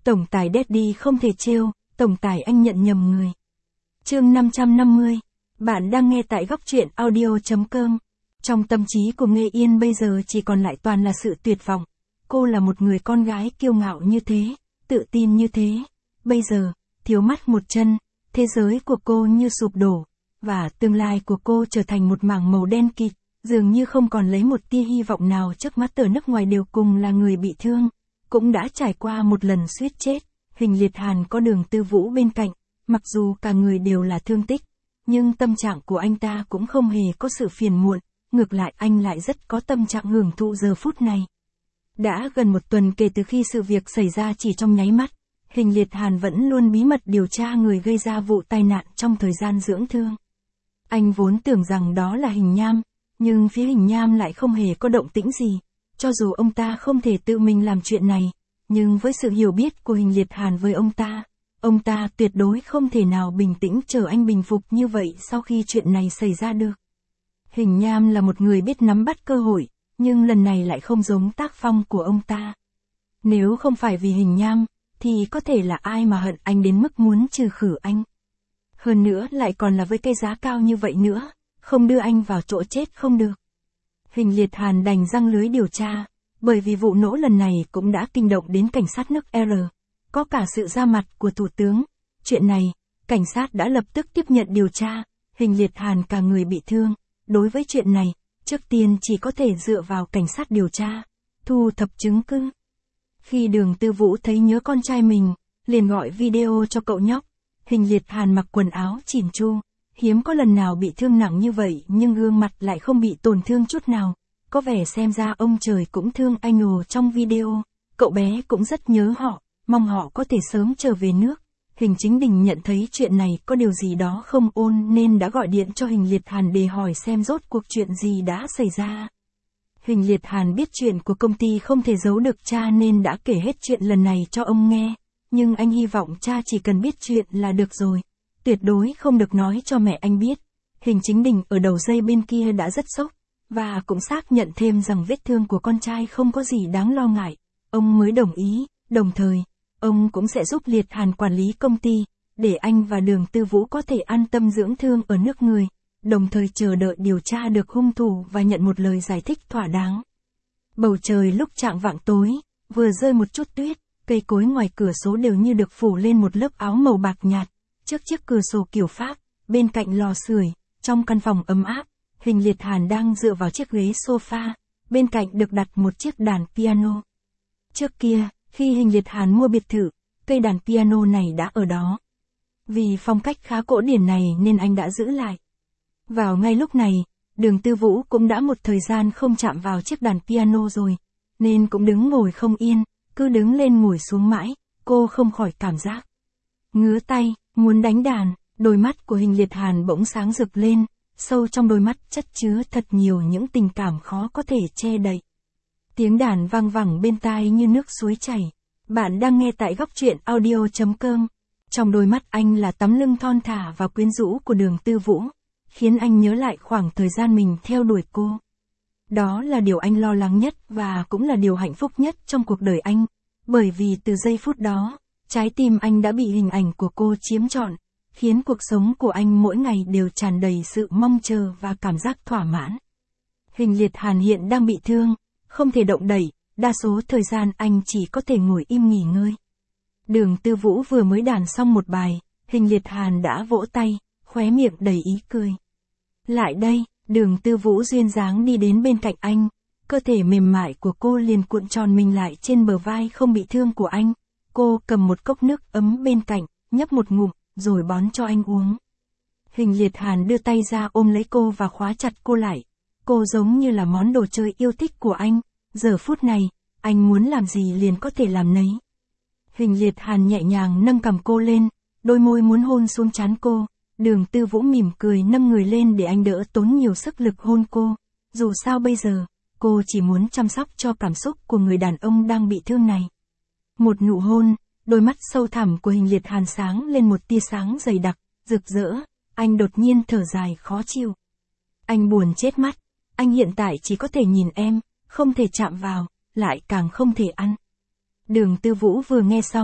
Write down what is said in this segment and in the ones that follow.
Tổng tài Daddy không thể trêu, tổng tài anh nhận nhầm người. Chương 550. Bạn đang nghe tại góc truyện audio.com. Trong tâm trí của Nghê Yên bây giờ chỉ còn lại toàn là sự tuyệt vọng. Cô là một người con gái kiêu ngạo như thế, tự tin như thế. Bây giờ, thiếu mất một chân, thế giới của cô như sụp đổ, và tương lai của cô trở thành một mảng màu đen kịt, dường như không còn lấy một tia hy vọng nào. Trước mắt ở nước ngoài đều cùng là người bị thương, cũng đã trải qua một lần suýt chết. Huỳnh Liệt Hàn có Đường Tư Vũ bên cạnh, mặc dù cả người đều là thương tích, nhưng tâm trạng của anh ta cũng không hề có sự phiền muộn, ngược lại anh lại rất có tâm trạng hưởng thụ giờ phút này. Đã gần một tuần kể từ khi sự việc xảy ra, chỉ trong nháy mắt, Huỳnh Liệt Hàn vẫn luôn bí mật điều tra người gây ra vụ tai nạn trong thời gian dưỡng thương. Anh vốn tưởng rằng đó là Hình Nham, nhưng phía Hình Nham lại không hề có động tĩnh gì, cho dù ông ta không thể tự mình làm chuyện này, nhưng với sự hiểu biết của Huỳnh Liệt Hàn với ông ta tuyệt đối không thể nào bình tĩnh chờ anh bình phục như vậy sau khi chuyện này xảy ra được. Hình Nham là một người biết nắm bắt cơ hội, nhưng lần này lại không giống tác phong của ông ta. Nếu không phải vì Hình Nham, thì có thể là ai mà hận anh đến mức muốn trừ khử anh. Hơn nữa lại còn là với cái giá cao như vậy nữa, không đưa anh vào chỗ chết không được. Huỳnh Liệt Hàn đành răng lưới điều tra, bởi vì vụ nổ lần này cũng đã kinh động đến cảnh sát nước R. Có cả sự ra mặt của Thủ tướng. Chuyện này, cảnh sát đã lập tức tiếp nhận điều tra. Huỳnh Liệt Hàn cả người bị thương. Đối với chuyện này, trước tiên chỉ có thể dựa vào cảnh sát điều tra, thu thập chứng cứ. Khi Đường Tư Vũ thấy nhớ con trai mình, liền gọi video cho cậu nhóc. Huỳnh Liệt Hàn mặc quần áo chỉn chu, hiếm có lần nào bị thương nặng như vậy, nhưng gương mặt lại không bị tổn thương chút nào. Có vẻ xem ra ông trời cũng thương anh ồ. Trong video, cậu bé cũng rất nhớ họ, mong họ có thể sớm trở về nước. Huỳnh Chính Đình nhận thấy chuyện này có điều gì đó không ổn nên đã gọi điện cho Huỳnh Liệt Hàn để hỏi xem rốt cuộc chuyện gì đã xảy ra. Huỳnh Liệt Hàn biết chuyện của công ty không thể giấu được cha nên đã kể hết chuyện lần này cho ông nghe, nhưng anh hy vọng cha chỉ cần biết chuyện là được rồi, tuyệt đối không được nói cho mẹ anh biết. Huỳnh Chính Đình ở đầu dây bên kia đã rất sốc, và cũng xác nhận thêm rằng vết thương của con trai không có gì đáng lo ngại. Ông mới đồng ý, đồng thời, ông cũng sẽ giúp Liệt Hàn quản lý công ty, để anh và Đường Tư Vũ có thể an tâm dưỡng thương ở nước người, đồng thời chờ đợi điều tra được hung thủ và nhận một lời giải thích thỏa đáng. Bầu trời lúc chạng vạng tối, vừa rơi một chút tuyết, cây cối ngoài cửa sổ đều như được phủ lên một lớp áo màu bạc nhạt. Trước chiếc cửa sổ kiểu Pháp, bên cạnh lò sưởi, trong căn phòng ấm áp, Huỳnh Liệt Hàn đang dựa vào chiếc ghế sofa, bên cạnh được đặt một chiếc đàn piano. Trước kia, khi Huỳnh Liệt Hàn mua biệt thự, cây đàn piano này đã ở đó. Vì phong cách khá cổ điển này nên anh đã giữ lại. Vào ngay lúc này, Đường Tư Vũ cũng đã một thời gian không chạm vào chiếc đàn piano rồi, nên cũng đứng ngồi không yên, cứ đứng lên ngồi xuống mãi, cô không khỏi cảm giác ngứa tay, muốn đánh đàn. Đôi mắt của Huỳnh Liệt Hàn bỗng sáng rực lên, sâu trong đôi mắt chất chứa thật nhiều những tình cảm khó có thể che đậy. Tiếng đàn vang vẳng bên tai như nước suối chảy. Bạn đang nghe tại góc truyện audio.com. Trong đôi mắt anh là tấm lưng thon thả và quyến rũ của Đường Tư Vũ, khiến anh nhớ lại khoảng thời gian mình theo đuổi cô. Đó là điều anh lo lắng nhất và cũng là điều hạnh phúc nhất trong cuộc đời anh, bởi vì từ giây phút đó, trái tim anh đã bị hình ảnh của cô chiếm trọn, khiến cuộc sống của anh mỗi ngày đều tràn đầy sự mong chờ và cảm giác thỏa mãn. Huỳnh Liệt Hàn hiện đang bị thương, không thể động đậy, đa số thời gian anh chỉ có thể ngồi im nghỉ ngơi. Đường Tư Vũ vừa mới đàn xong một bài, Huỳnh Liệt Hàn đã vỗ tay, khóe miệng đầy ý cười. Lại đây, Đường Tư Vũ duyên dáng đi đến bên cạnh anh, cơ thể mềm mại của cô liền cuộn tròn mình lại trên bờ vai không bị thương của anh. Cô cầm một cốc nước ấm bên cạnh, nhấp một ngụm, rồi bón cho anh uống. Huỳnh Liệt Hàn đưa tay ra ôm lấy cô và khóa chặt cô lại. Cô giống như là món đồ chơi yêu thích của anh, giờ phút này, anh muốn làm gì liền có thể làm nấy. Huỳnh Liệt Hàn nhẹ nhàng nâng cằm cô lên, đôi môi muốn hôn xuống trán cô. Đường Tư Vũ mỉm cười nâng người lên để anh đỡ tốn nhiều sức lực hôn cô. Dù sao bây giờ, cô chỉ muốn chăm sóc cho cảm xúc của người đàn ông đang bị thương này. Một nụ hôn, đôi mắt sâu thẳm của Huỳnh Liệt Hàn sáng lên một tia sáng dày đặc, rực rỡ. Anh đột nhiên thở dài khó chịu. Anh buồn chết mắt. Anh hiện tại chỉ có thể nhìn em, không thể chạm vào, lại càng không thể ăn. Đường Tư Vũ vừa nghe xong,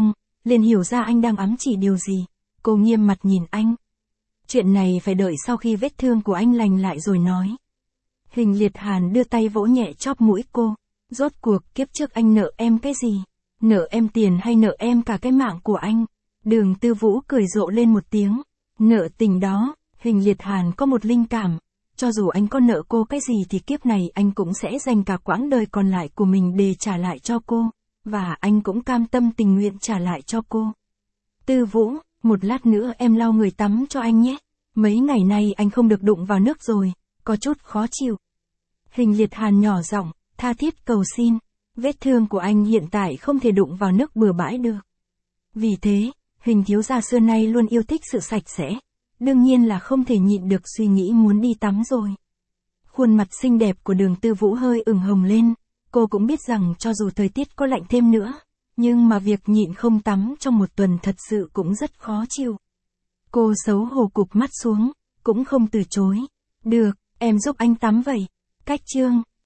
liền hiểu ra anh đang ám chỉ điều gì. Cô nghiêm mặt nhìn anh. Chuyện này phải đợi sau khi vết thương của anh lành lại rồi nói. Huỳnh Liệt Hàn đưa tay vỗ nhẹ chóp mũi cô. Rốt cuộc kiếp trước anh nợ em cái gì? Nợ em tiền hay nợ em cả cái mạng của anh? Đường Tư Vũ cười rộ lên một tiếng. Nợ tình đó, Huỳnh Liệt Hàn có một linh cảm. Cho dù anh có nợ cô cái gì thì kiếp này anh cũng sẽ dành cả quãng đời còn lại của mình để trả lại cho cô. Và anh cũng cam tâm tình nguyện trả lại cho cô. Tư Vũ, một lát nữa em lau người tắm cho anh nhé. Mấy ngày nay anh không được đụng vào nước rồi, có chút khó chịu. Huỳnh Liệt Hàn nhỏ giọng, tha thiết cầu xin. Vết thương của anh hiện tại không thể đụng vào nước bừa bãi được. Vì thế, Huỳnh thiếu gia xưa nay luôn yêu thích sự sạch sẽ. Đương nhiên là không thể nhịn được suy nghĩ muốn đi tắm rồi. Khuôn mặt xinh đẹp của Đường Tư Vũ hơi ửng hồng lên. Cô cũng biết rằng cho dù thời tiết có lạnh thêm nữa, nhưng mà việc nhịn không tắm trong một tuần thật sự cũng rất khó chịu. Cô xấu hổ cụp mắt xuống, cũng không từ chối. Được, em giúp anh tắm vậy. Cách chương